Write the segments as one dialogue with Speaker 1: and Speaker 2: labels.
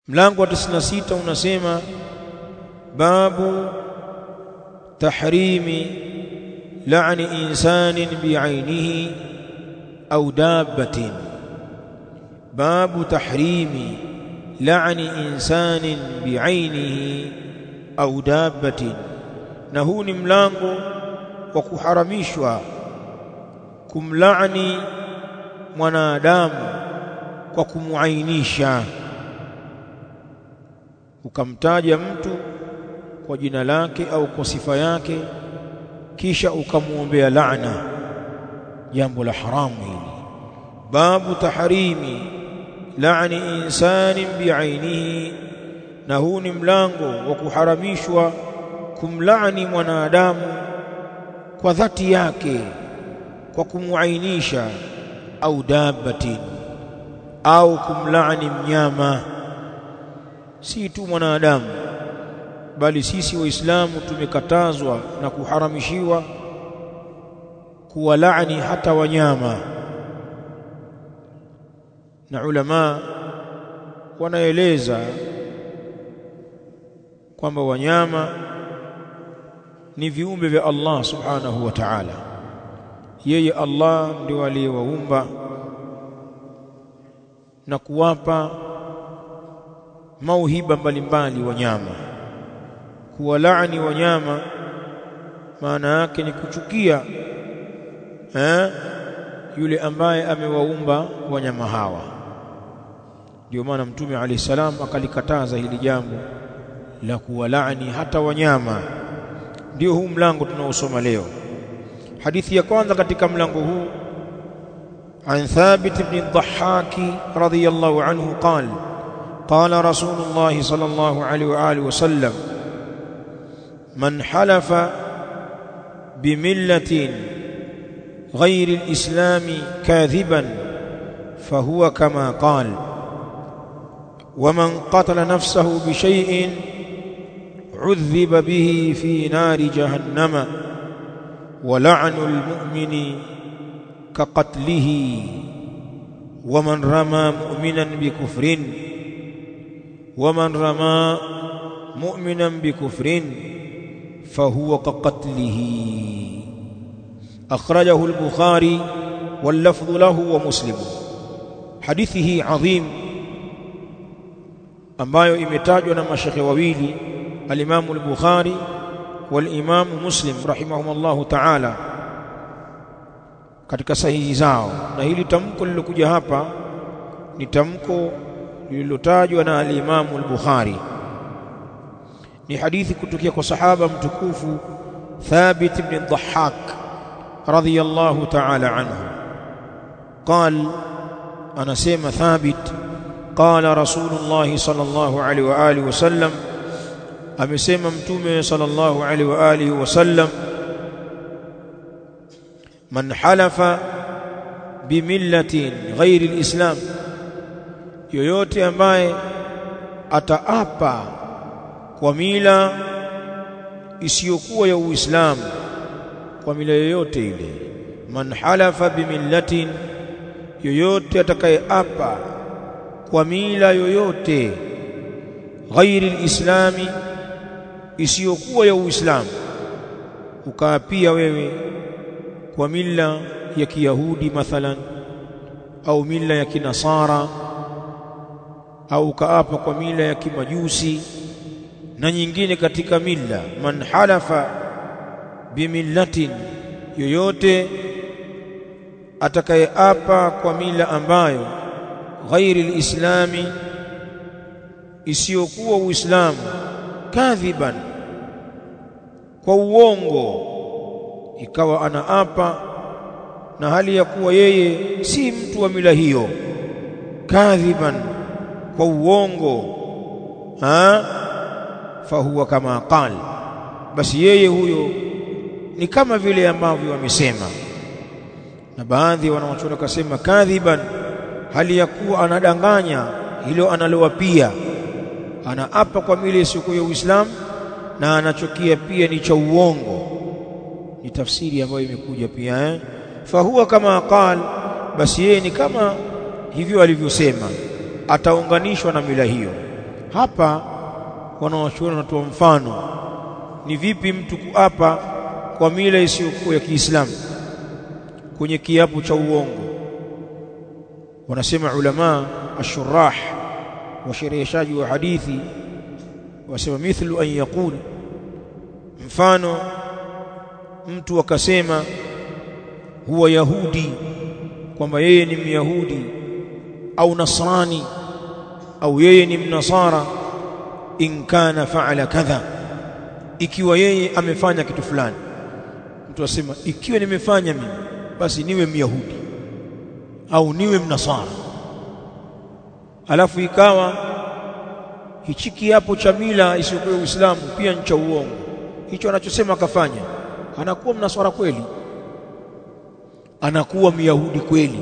Speaker 1: Mlango wa 96 unasema babu tahrimi la'ni insanin bi'ainihi au dabbatin. Babu tahrimi la'ni insanin bi'ainihi au dabbatin. Na huu ni mlango wa kuharamishwa kumlaani mwanadamu kwa kumuainisha, ukamtaja mtu kwa jina lake au kwa sifa yake kisha ukamuombea laana, jambo la haramu hili. Babu tahrimi la'ni insanin bi'ainihi, na huu ni mlango wa kuharamishwa kumlaani mwanadamu kwa dhati yake kwa kumuainisha, au dabbatin, au kumlaani mnyama. Si tu mwanadamu bali sisi waislamu tumekatazwa na kuharamishiwa kuwalaani hata wanyama. Na ulama wanaeleza kwamba wanyama ni viumbe vya Allah subhanahu wa ta'ala. Yeye Allah ndiye aliyewaumba na kuwapa mauhiba mbalimbali wanyama. Kuwalaani wanyama maana yake ni kuchukia yule ambaye amewaumba wanyama hawa. Ndio maana Mtume alayhi salam akalikataza hili jambo la kuwalaani hata wanyama. Ndio huu mlango tunaosoma leo. Hadithi ya kwanza katika mlango huu, an Thabit ibn al-Dhahhak radiyallahu anhu qala قال رسول الله صلى الله عليه وآله وسلم من حلف بملة غير الإسلام كاذبا فهو كما قال ومن قتل نفسه بشيء عذب به في نار جهنم ولعن المؤمن كقتله ومن رمى مؤمنا بكفر ومن رمى مؤمنا بكفر فهو كقتله. أخرجه البخاري واللفظ له ومسلم. حديثه عظيم ambayo imetajwa na mashekhe wawili, al-Imam al-Bukhari wal-Imam Muslim rahimahumullah ta'ala katika sahihi zao. Na hili tamko lilokuja hapa ni tamko lililotajwa na al-Imam al-Bukhari. Ni hadithi kutoka kwa sahaba mtukufu Thabit ibn al-Dhahhak radiyallahu ta'ala anhu. قال anasema Thabit, قال رسول الله صلى الله عليه واله وسلم, amesema Mtume sallallahu alaihi wa alihi wasallam, man halafa bimillatin ghairi al-islam, yoyote ambaye ataapa kwa mila isiyokuwa ya Uislamu, kwa mila yoyote ile. Man halafa bimillatin, yoyote atakayeapa kwa mila yoyote ghairi al-islami, isiyokuwa ya Uislamu. Ukaapia wewe kwa mila ya Kiyahudi mathalan, au mila ya Kinasara, au ukaapa kwa mila ya Kimajusi na nyingine katika mila. Man halafa bimillatin, yoyote atakayeapa kwa mila ambayo ghairi al-islami, isiyokuwa Uislamu, kadhiban, kwa uongo, ikawa anaapa na hali ya kuwa yeye si mtu wa mila hiyo, kadhiban, kwa uongo, fahuwa kama qal, basi yeye huyo ni kama vile ambavyo wamesema. Na baadhi wanaochora kasema kadhiban, hali ya kuwa anadanganya hilo analowapia, anaapa kwa mila isiyokuwa ya Uislamu na anachokia pia ni cha uongo. Ni tafsiri ambayo imekuja pia fahuwa kama qal, basi yeye ni kama hivyo alivyosema, ataunganishwa na mila hiyo. Hapa wanawachuoni wanatoa mfano, ni vipi mtu kuapa kwa mila isiyokuwa ya Kiislamu kwenye kiapo cha uongo. Wanasema ulama ashurah washereheshaji wa hadithi, wasema mithlu an yaqul, mfano mtu akasema huwa yahudi, kwamba yeye ni myahudi, au nasrani, au yeye ni mnasara, in kana fa'ala kadha, ikiwa yeye amefanya kitu fulani. Mtu asema ikiwa nimefanya mimi basi niwe myahudi au niwe mnasara, alafu ikawa hichi kiapo cha mila isiyokuwa Uislamu pia ni cha uongo, hicho anachosema akafanya, anakuwa mnasara kweli, anakuwa myahudi kweli?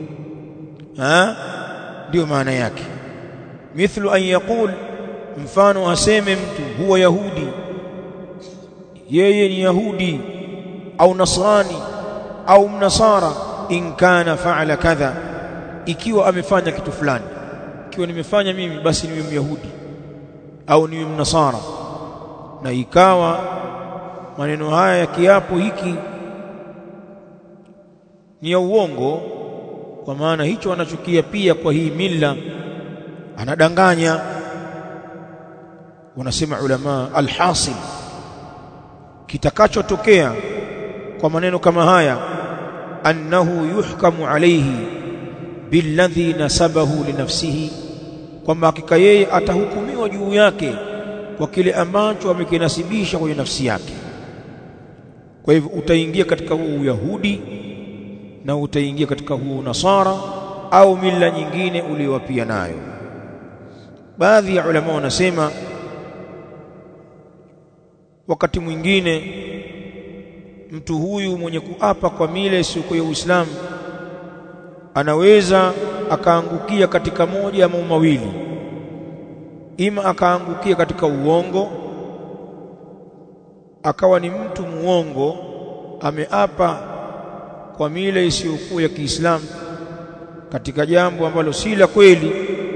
Speaker 1: Ndio maana yake. Mithlu an yaqul, mfano aseme mtu huwa yahudi, yeye ni yahudi au nasrani au mnasara, in kana fa'ala kadha, ikiwa amefanya kitu fulani. Ikiwa nimefanya mimi basi niwe myahudi au niwe mnasara. Na ikawa maneno haya ya kiapo hiki ni ya uongo, kwa maana hicho anachukia pia kwa hii mila anadanganya. Wanasema ulama alhasil, kitakachotokea kwa maneno kama haya, annahu yuhkamu alayhi billadhi nasabahu linafsihi, kwamba hakika yeye atahukumiwa juu yake kwa kile ambacho amekinasibisha kwenye nafsi yake. Kwa hivyo utaingia katika huo Uyahudi na utaingia katika huo Nasara au mila nyingine uliyowapia nayo. Baadhi ya ulama wanasema wakati mwingine mtu huyu mwenye kuapa kwa mila isiyokuwa ya Uislamu anaweza akaangukia katika moja ama mawili, ima akaangukia katika uongo, akawa ni mtu muongo, ameapa kwa mila isiyokuwa ya Kiislamu katika jambo ambalo si la kweli,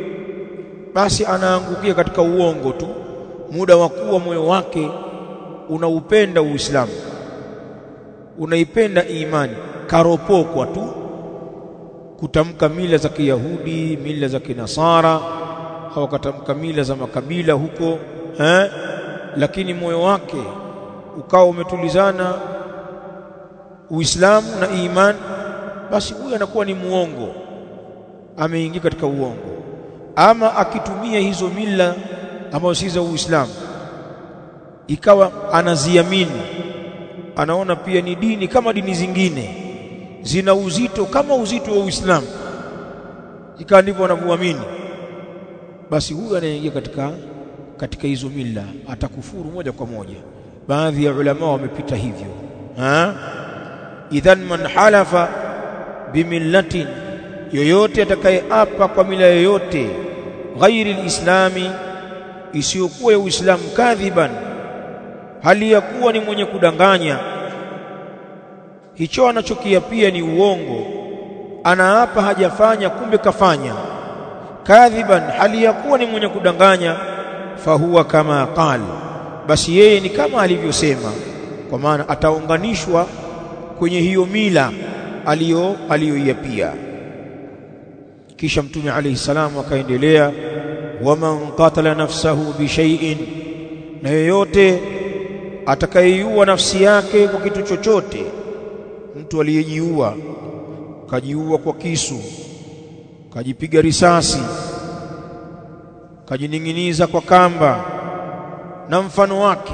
Speaker 1: basi anaangukia katika uongo tu, muda wa kuwa moyo wake unaupenda Uislamu, unaipenda imani, karopokwa tu kutamka mila za Kiyahudi, mila za Kinasara, au katamka mila za makabila huko, lakini moyo wake ukawa umetulizana Uislamu na imani, basi huyu anakuwa ni muongo, ameingia katika uongo. Ama akitumia hizo mila ambazo si za Uislamu, ikawa anaziamini, anaona pia ni dini kama dini zingine, zina uzito kama uzito wa Uislamu, ikawa ndivyo anavyoamini, basi huyu anaingia katika hizo mila, atakufuru moja kwa moja. Baadhi ya ulama wamepita hivyo. Idhan man halafa bimillatin, yoyote atakayeapa kwa mila yoyote, ghairi alislami, isiyokuwa ya Uislamu, kadhiban, hali ya kuwa ni mwenye kudanganya, hicho anachokiapia ni uongo, anaapa hajafanya kumbe kafanya, kadhiban, hali ya kuwa ni mwenye kudanganya, fahuwa kama qal, basi yeye ni kama alivyosema, kwa maana ataunganishwa kwenye hiyo mila aliyoiapia. Kisha Mtume alayhi salamu akaendelea, waman qatala nafsahu bishay'in, na yoyote atakayeiua nafsi yake kwa kitu chochote. Mtu aliyejiua, kajiua kwa kisu, kajipiga risasi, kajining'iniza kwa kamba na mfano wake.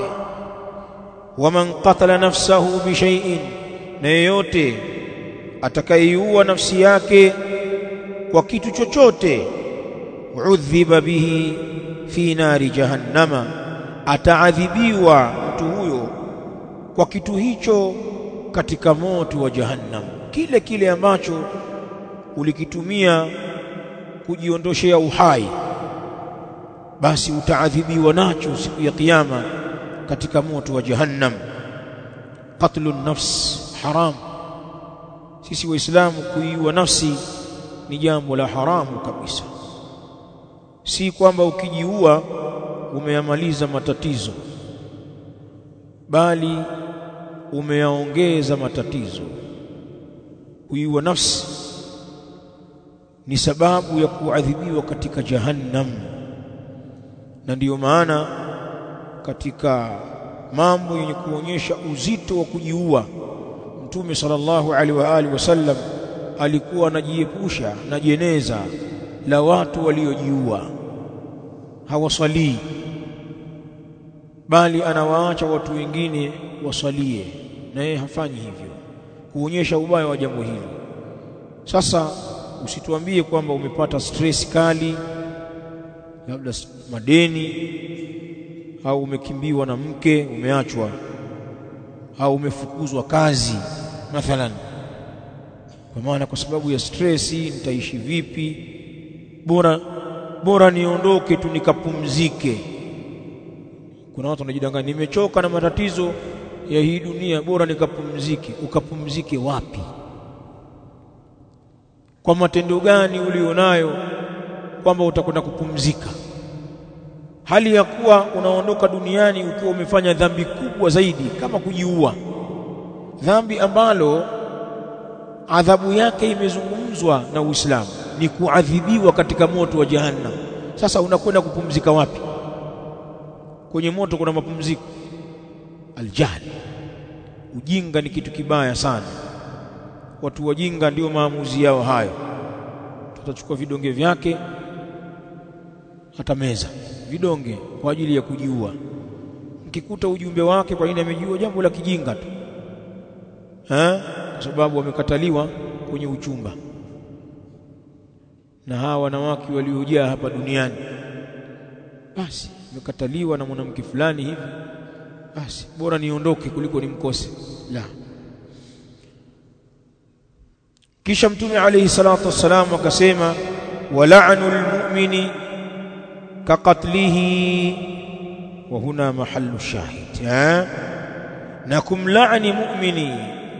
Speaker 1: Waman qatala nafsahu bishay'in, na yoyote atakayeiua nafsi yake kwa kitu chochote, udhiba bihi fi nari jahannama, ataadhibiwa mtu huyo kwa kitu hicho katika moto wa Jahannam. Kile ambacho ulikitumia kujiondoshea uhai, basi utaadhibiwa nacho siku ya Kiyama katika moto wa Jahannam. Qatlun nafs haram. Sisi Waislamu kuiua nafsi ni jambo la haramu kabisa. si kwamba ukijiua umeyamaliza matatizo, bali umeyaongeza matatizo. Kuiua nafsi ni sababu ya kuadhibiwa katika jahannam, na ndiyo maana katika mambo yenye kuonyesha uzito wa kujiua, Mtume sallallahu alaihi wa alihi wasallam alikuwa anajiepusha na jeneza la watu waliojiua, hawasalii, bali anawaacha watu wengine wasalie, na yeye hafanyi hivyo, kuonyesha ubaya wa jambo hili. Sasa usituambie kwamba umepata stress kali, labda madeni, au umekimbiwa na mke, umeachwa, au umefukuzwa kazi mathalan, kwa maana kwa sababu ya stress nitaishi vipi, bora niondoke tu nikapumzike. Kuna watu wanajidanganya, nimechoka na matatizo ya hii dunia, bora nikapumzike. Ukapumzike wapi? Kwa matendo gani ulionayo kwamba utakwenda kupumzika, hali ya kuwa unaondoka duniani ukiwa umefanya dhambi kubwa zaidi kama kujiua, dhambi ambalo adhabu yake imezungumzwa na Uislamu ni kuadhibiwa katika moto wa jahannam. Sasa unakwenda kupumzika wapi? Kwenye moto kuna mapumziko? Aljahl, ujinga ni kitu kibaya sana. Watu wajinga ndio maamuzi yao hayo. Tutachukua vidonge vyake, atameza vidonge kwa ajili ya kujiua. Mkikuta ujumbe wake kwa nini amejiua, jambo la kijinga tu, kwa sababu wamekataliwa kwenye uchumba. Na hawa wanawake waliojaa hapa duniani, basi wamekataliwa na mwanamke fulani hivi, basi bora niondoke kuliko nimkose. La. Kisha Mtume alayhi salatu wassalam akasema, wala'nul mu'mini kaqatlihi, wa huna mahallu shahid. Na kumlaani mu'mini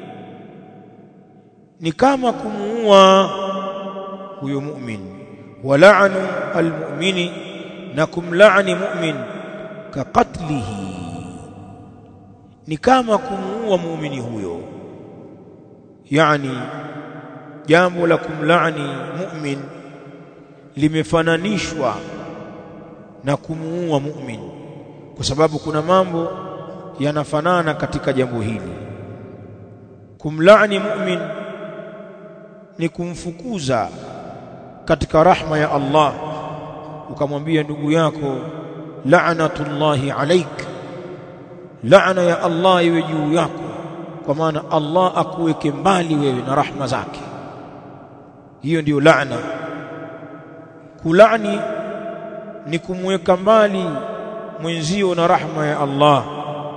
Speaker 1: ni kama kumuua huyo mu'min. Wala'nu almu'mini, na kumlaani mu'min, kaqatlihi, ni kama kumuua muumini huyo. Yani jambo la kumlaani mu'min limefananishwa na kumuua mu'min, kwa sababu kuna mambo yanafanana katika jambo hili. Kumlaani mu'min ni kumfukuza katika rahma ya Allah, ukamwambia ndugu yako la'natullahi alaik, laana ya Allah iwe juu yako, kwa maana Allah akuweke mbali wewe na rahma zake. Hiyo ndiyo laana. Kulani ni kumweka mbali mwenzio na rahma ya Allah,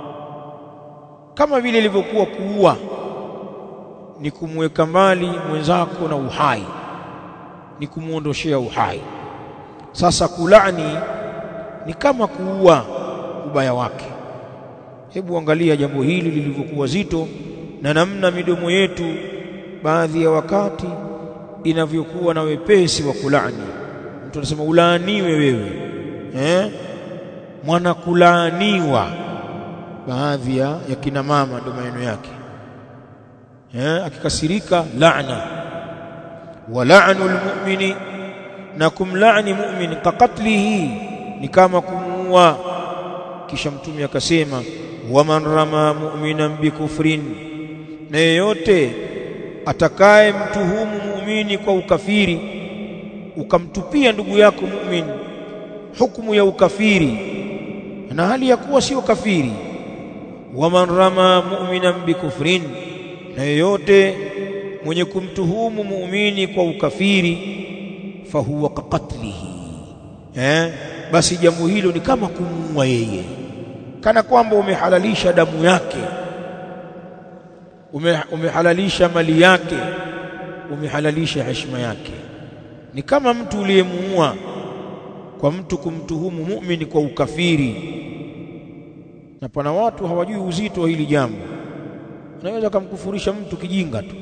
Speaker 1: kama vile ilivyokuwa kuua ni kumweka mbali mwenzako na uhai, ni kumuondoshea uhai. Sasa kulani ni kama kuua ubaya wake. Hebu angalia jambo hili lilivyokuwa zito, na namna midomo yetu baadhi ya wakati inavyokuwa na wepesi wa kulani. Mtu anasema ulaaniwe wewe, mwana kulaaniwa. Baadhi ya kina mama ndio maneno yake, akikasirika laana. Wa la'nul mu'mini, na kumlaani mu'min, kaqatlihi, ni kama kumuua. Kisha Mtume akasema, waman rama mu'minan bikufrin, na yeyote atakaye mtuhumu muumini kwa ukafiri, ukamtupia ndugu yako mu'min hukumu ya ukafiri na hali ya kuwa sio kafiri. Waman rama mu'minan bikufrin, na yeyote mwenye kumtuhumu muumini kwa ukafiri, fahuwa kaqatlihi, basi jambo hilo ni kama kumuua yeye, kana kwamba umehalalisha damu yake, umehalalisha mali yake, umehalalisha heshima yake. Ni kama mtu uliyemuua kwa mtu kumtuhumu muumini kwa ukafiri. Na pana watu hawajui uzito wa hili jambo, anaweza kumkufurisha mtu kijinga tu,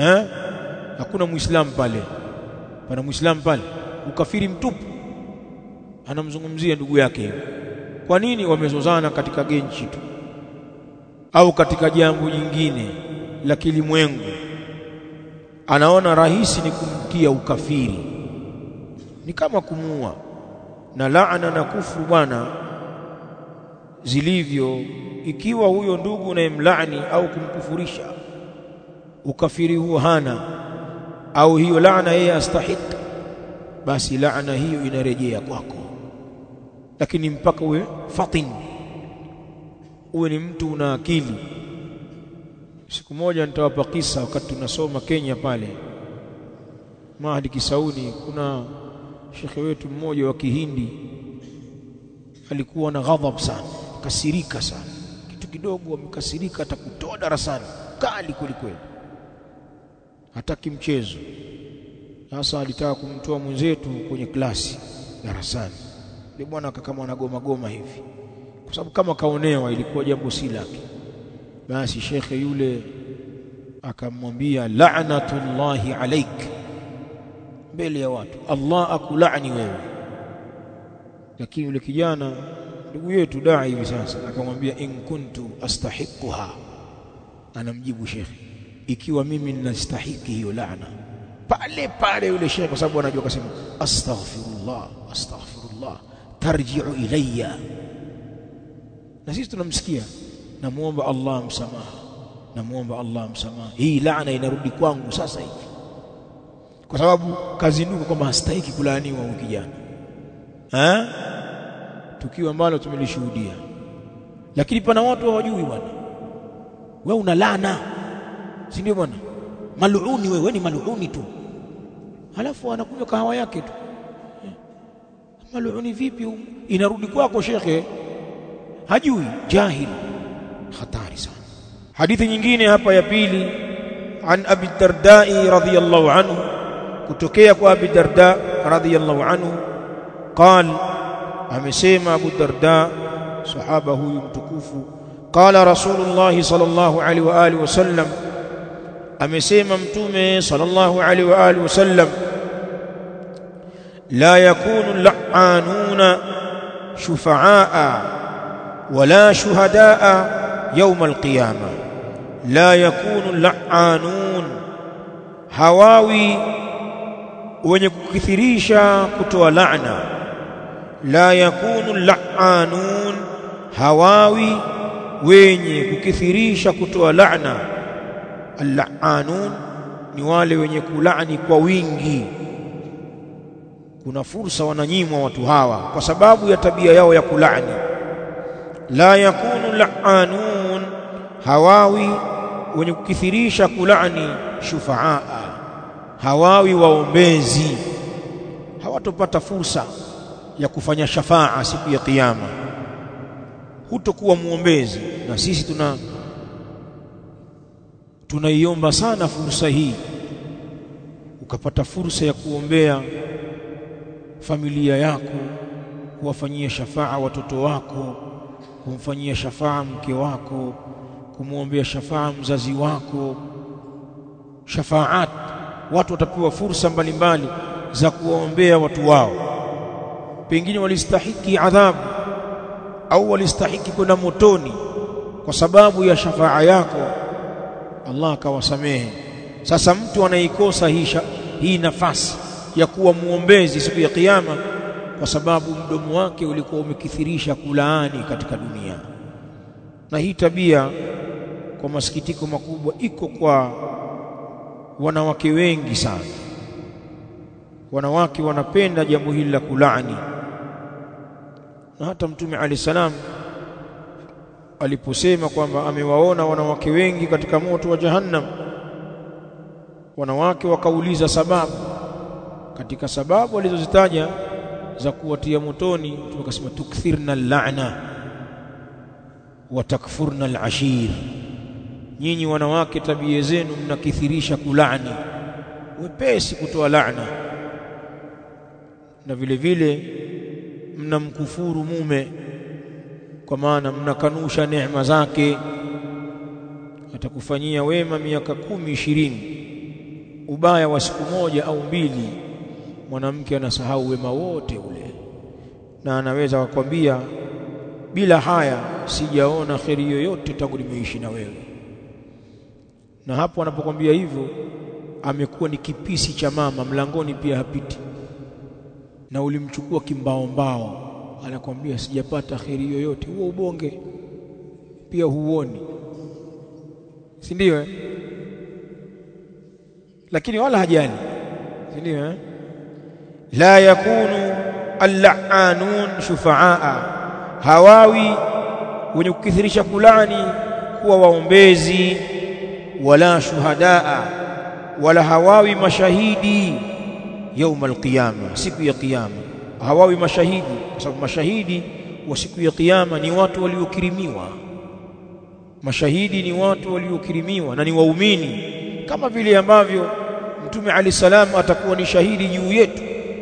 Speaker 1: hakuna muislamu pale, pana muislamu pale, ukafiri mtupu. anamzungumzia ndugu yake. Kwa nini? Wamezozana katika genchi tu au katika jambo jingine la kilimwengu, anaona rahisi ni kumtia ukafiri, ni kama kumuua. Na laana na kufuru bwana zilivyo, ikiwa huyo ndugu unayemlaani au kumkufurisha ukafiri huo hana, au hiyo laana yeye astahiki, basi laana hiyo inarejea kwako. Lakini mpaka uwe fatin, uwe ni mtu una akili. Siku moja nitawapa kisa, wakati tunasoma Kenya pale Mahdi Kisauni, kuna shekhe wetu mmoja wa Kihindi alikuwa na ghadhab sana, kasirika sana, kitu kidogo amekasirika, atakutoa darasani, kali kweli, hataki mchezo. Sasa alitaka kumtoa mwenzetu kwenye klasi darasani, yule bwana akakama anagoma goma hivi, kwa sababu kama kaonewa, ilikuwa jambo si lake. Basi shekhe yule akamwambia, la'natullahi alayk, mbele ya watu, Allah akulaani wewe. Lakini yule kijana ndugu yetu dai hivi sasa akamwambia, in kuntu astahiquha, anamjibu shekhe, ikiwa mimi ninastahiki hiyo laana. Pale pale yule shekhe, kwa sababu anajua, akasema astaghfirullah, astaghfirullah, tarji'u ilayya. Na sisi tunamsikia, namuomba Allah msamaha, namuomba Allah msamaha, hii laana inarudi kwangu sasa hivi, kwa sababu kazinuka kwamba hastahiki kulaaniwa huyu kijana. Tukio ambalo tumelishuhudia. Lakini pana watu hawajui bwana, wewe una laana, si ndio bwana? Maluuni wewe, ni maluuni tu, halafu anakunywa kahawa yake tu. Maluuni vipi? Inarudi kwako shekhe, hajui, jahil, hatari sana. Hadithi nyingine hapa ya pili, an Abi Darda radhiyallahu anhu, kutokea kwa Abi Darda radhiyallahu anhu, قال amesema Abu Darda, sahaba huyu mtukufu, qala Rasulullah sallallahu alaihi wa alihi wasallam, amesema mtume sallallahu alaihi wa alihi wasallam, la yakunu al-la'anuna shufa'aa wala shuhadaa yawm al-qiyamah. La yakunu al-la'anun, hawawi wenye kukithirisha kutoa laana. La yakunu al-la'anun, hawawi wenye kukithirisha kutoa laana. Al-la'anun ni wale wenye kulaani kwa wingi. Kuna fursa wananyimwa watu hawa kwa sababu ya tabia yao ya kulaani. La yakunu al-la'anun, hawawi wenye kukithirisha kulaani. Shufaa, hawawi waombezi, hawatopata fursa ya kufanya shafaa siku ya kiyama. Hutokuwa muombezi. Na sisi tunaiomba sana fursa hii, ukapata fursa ya kuombea familia yako, kuwafanyia shafaa watoto wako, kumfanyia shafaa mke wako, kumuombea shafaa mzazi wako. Shafaat, watu watapewa fursa mbalimbali za kuwaombea watu wao. Pengine walistahiki adhabu au walistahiki kwenda motoni, kwa sababu ya shafaa yako Allah akawasamehe. Sasa mtu anaikosa hii nafasi ya kuwa muombezi siku ya kiyama kwa sababu mdomo wake ulikuwa umekithirisha kulaani katika dunia. Na hii tabia kwa masikitiko makubwa iko kwa wanawake wengi sana. Wanawake wanapenda jambo hili la kulaani. Na hata Mtume alayhi salam aliposema kwamba amewaona wanawake wengi katika moto wa Jahannam, wanawake wakauliza sababu. Katika sababu alizozitaja za kuwatia motoni, tukasema tukthirna al-la'na wa takfurna al-ashir. Nyinyi wanawake tabia zenu mnakithirisha kulaani, wepesi kutoa laana, na vile vile mnamkufuru mume, kwa maana mnakanusha neema zake. Atakufanyia wema miaka 10-20, ubaya wa siku moja au mbili, mwanamke anasahau wema wote ule. na anaweza kukwambia bila haya sijaona kheri yoyote tangu nimeishi na wewe. Na hapo anapokuambia hivyo amekuwa ni kipisi cha mama, mlangoni pia hapiti. Na ulimchukua kimbao, anakuambia sijapata kheri yoyote. Huo ubonge pia huoni, si ndio? Lakini wala hajali, si ndio? La yakunu al-la'anun shufaa, hawawi wenye kukithirisha kulani kuwa waombezi, wala shuhadaa, wala hawawi mashahidi يوم القيامة, siku ya kiyama. Hawawi mashahidi kwa sababu mashahidi wa siku ya kiyama ni watu waliokirimiwa. Mashahidi ni watu waliokirimiwa na ni waumini, kama vile ambavyo Mtume Ali salam atakuwa ni shahidi juu yetu,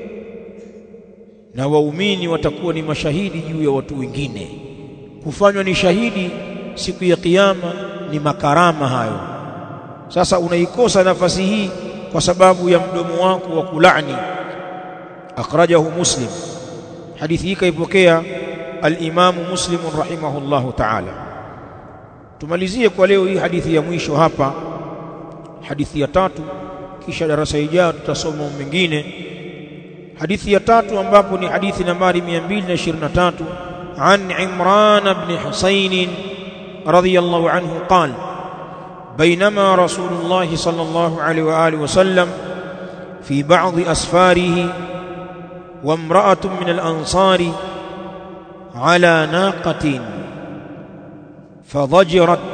Speaker 1: na waumini watakuwa ni mashahidi juu ya watu wengine. Kufanywa ni shahidi siku ya kiyama ni makarama hayo. Sasa unaikosa nafasi hii kwa sababu ya mdomo wako wa kulani. Akhrajahu Muslim, hadithi hii kaipokea al-Imam Muslim rahimahullahu ta'ala. Tumalizie kwa leo hii hadithi ya mwisho hapa, hadithi ya 3, kisha darasa ijayo tutasoma mengine. Hadithi ya 3 ambapo ni hadithi nambari 223, an Imran ibn Husayn radiyallahu anhu qala بينما رسول الله صلى الله عليه وآله وسلم في بعض أسفاره وامرأة من الأنصار على ناقة فضجرت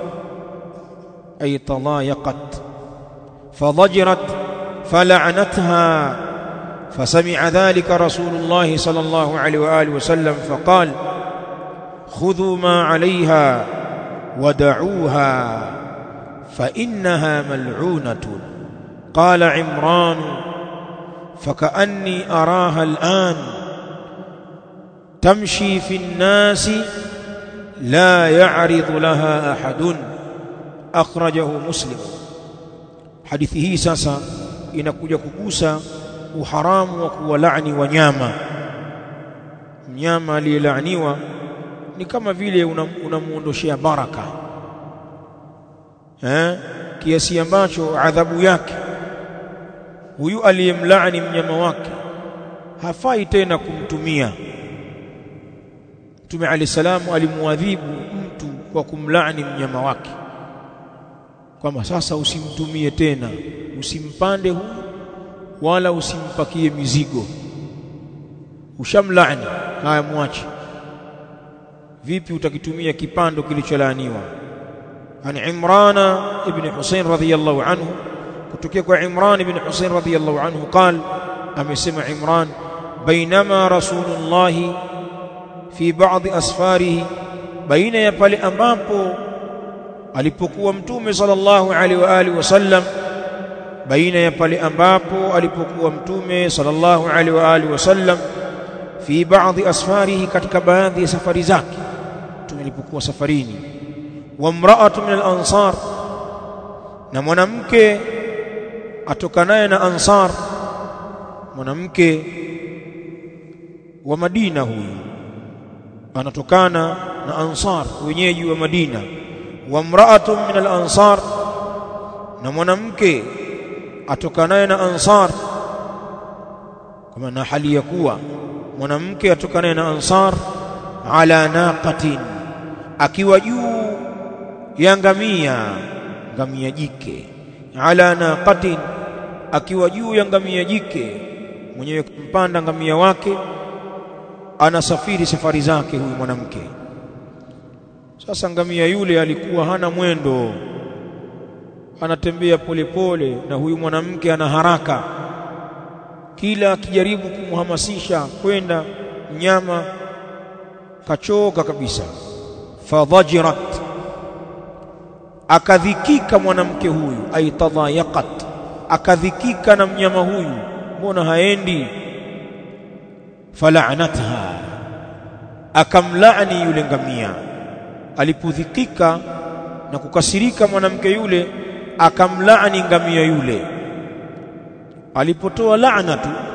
Speaker 1: أي تضايقت، فضجرت فلعنتها، فسمع ذلك رسول الله صلى الله عليه وآله وسلم فقال خذوا ما عليها ودعوها فإنها ملعونة. قال عمران فكأني أراها الآن تمشي في الناس لا يعرض لها أحد. أخرجه مسلم. hadithi hii sasa inakuja kugusa uharamu wa kuwalaani wanyama. Mnyama aliyelaaniwa ni kama vile unamuondoshea baraka, kiasi ambacho adhabu yake huyu aliyemlaani mnyama wake hafai tena kumtumia. Mtume Ali salamu alimuadhibu mtu kwa kumlaani mnyama wake, kwamba sasa usimtumie tena, usimpande huyu wala usimpakie mizigo, ushamlaani, haya muache. Vipi utakitumia kipando kilicholaaniwa? عن عمران ابن حسين رضي الله عنه، كتوكيك عمران ابن حسين رضي الله عنه قال أمسمع عمران بينما رسول الله في بعض أسفاره، بين يبال أمامه alipokuwa mtume sallallahu alaihi wa alihi wasallam, baina ya pale ambapo alipokuwa mtume sallallahu alaihi wa alihi wasallam, fi baadhi asfarihi, katika baadhi ya safari zake mtume alipokuwa safarini, wa mraatu min al-ansar, na mwanamke atokanaye na Ansar, mwanamke wa Madina, huyu anatokana na Ansar, wenyeji wa Madina. Wa mraatu min al-ansar, na mwanamke atokanaye na Ansar, kama na hali ya kuwa mwanamke atokanaye na Ansar, ala naqatin, akiwa juu ya ngamia jike, ala naqatin, akiwa juu ya ngamia jike, mwenyewe kumpanda ngamia wake, anasafiri safari zake huyu mwanamke. Sasa ngamia yule alikuwa hana mwendo, anatembea polepole, na huyu mwanamke ana haraka. Kila akijaribu kumhamasisha kwenda, mnyama kachoka kabisa. Fadhajirat, akadhikika mwanamke huyu, ay tadayaqat, akadhikika na mnyama huyu, mbona haendi? Fala'natha, akamlaani yule ngamia. Alipodhikika na kukasirika mwanamke yule, akamlaani ngamia yule. Alipotoa laana tu,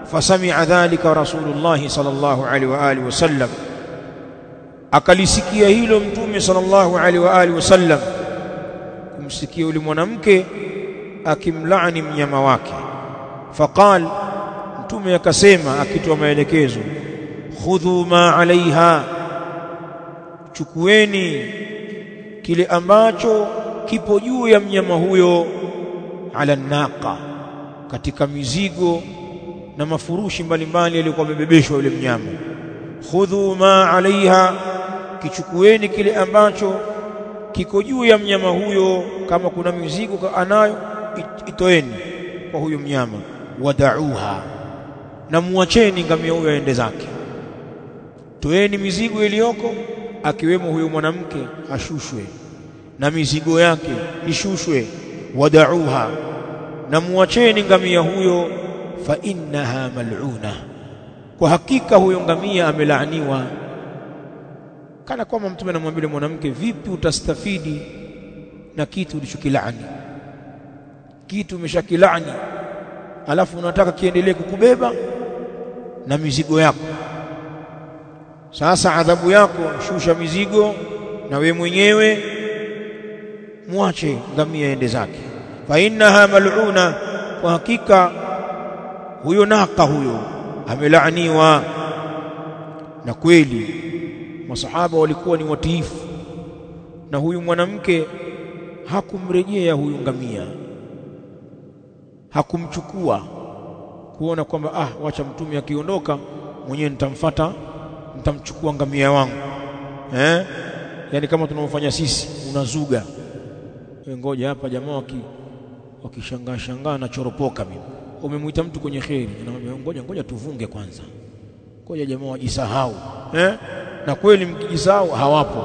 Speaker 1: fasami'a dhalika Rasulullah sallallahu alaihi wa alihi wasallam, akalisikia hilo Mtume sallallahu alaihi wa alihi wasallam, kumsikia yule mwanamke akimlaani mnyama wake. Faqal, Mtume akasema akitoa maelekezo, khudhu ma alaiha, chukueni kile ambacho kipo juu ya mnyama huyo, ala naqa, katika mizigo na mafurushi mbalimbali yaliyokuwa yamebebeshwa yule mnyama. Khudhu ma alaiha, kichukueni kile ambacho kiko juu ya mnyama huyo, kama kuna mizigo anayo itoeni kwa huyo mnyama. Wadauha, na muacheni ngamia huyo aende zake. Toeni mizigo iliyoko, akiwemo huyo mwanamke ashushwe na mizigo yake ishushwe. Wadauha, na muacheni ngamia huyo, fa innaha mal'una, kwa hakika huyo ngamia amelaaniwa. Kana kwamba Mtume anamwambia mwanamke, vipi utastafidi na kitu ulichokilaani? Kitu umeshakilaani alafu unataka kiendelee kukubeba na mizigo yako. Sasa adhabu yako, shusha mizigo na we mwenyewe muache ngamia ende zake. Fa innaha mal'una, kwa hakika huyo naka huyo amelaaniwa. Na kweli masahaba walikuwa ni watiifu, na huyu mwanamke hakumrejea huyu ngamia, hakumchukua kuona kwamba wacha Mtume akiondoka mwenyewe nitamfuata, nitamchukua ngamia wangu. Yani kama tunavyofanya sisi, unazuga, ngoja hapa jamaa wakishangaa na choropoka. Mimi umemuita mtu kwenye kheri, anamwambia ngoja tuvunge kwanza, ngoja jamaa wajisahau. Na kweli mkijisahau hawapo.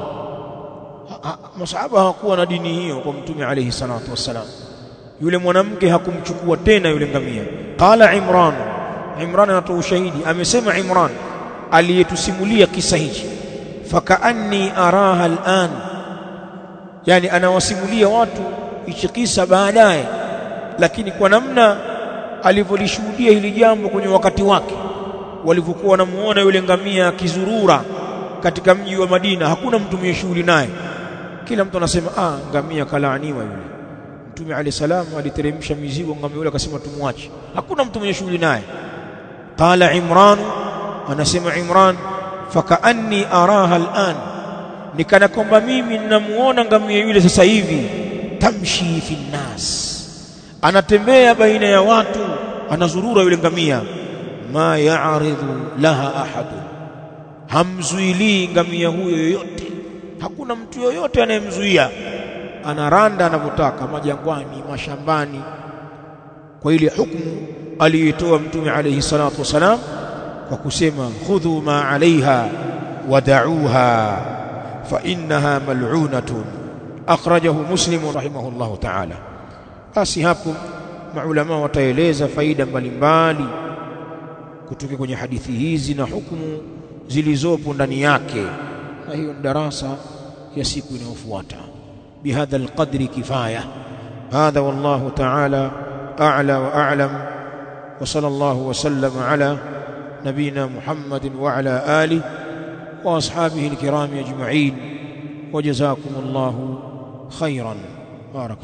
Speaker 1: Masahaba hawakuwa na dini hiyo kwa Mtume alayhi salatu wassalam. Yule mwanamke hakumchukua tena yule ngamia. Qala Imran anatoa ushahidi, amesema Imran aliyetusimulia kisa hichi, fakaanni araha al'an, yani anawasimulia watu hichi kisa baadaye, lakini kwa namna alivyolishuhudia hili jambo kwenye wakati wake, walivyokuwa wanamuona yule ngamia akizurura katika mji wa Madina, hakuna mtu mwenye shughuli naye. Kila mtu anasema ngamia kalaaniwa yule. Mtume alayhi salam aliteremsha mizigo, ngamia yule akasema tumwache, hakuna mtu mwenye shughuli naye. Qala Imran, anasema Imran, fakaanni araha al'an, nikana kwamba mimi ninamuona ngamia yule sasa hivi, tamshi fi nnas, anatembea baina ya watu, anazurura yule ngamia. Ma ya'ridhu laha ahadu, hamzuili ngamia huyo yoyote, hakuna mtu yoyote anayemzuia, anaranda anavyotaka majangwani, mashambani, kwa ile hukumu aliyotoa Mtume alayhi salatu wasalam kwa kusema khudhu ma alaiha wadauha fa innaha mal'unatun. Akhrajahu Muslim rahimahullahu ta'ala. Basi hapo maulama wataeleza faida mbalimbali kutoka kwenye hadithi hizi na hukumu zilizopo ndani yake, na hiyo darasa ya siku inayofuata. Bihadha alqadri kifaya. Hadha wallahu ta'ala a'la wa a'lam, wa sallallahu wa sallama ala nabina Muhammadin wa ala alihi wa ashabihi alkiram ajma'in, wa jazakumullahu khairan. Barak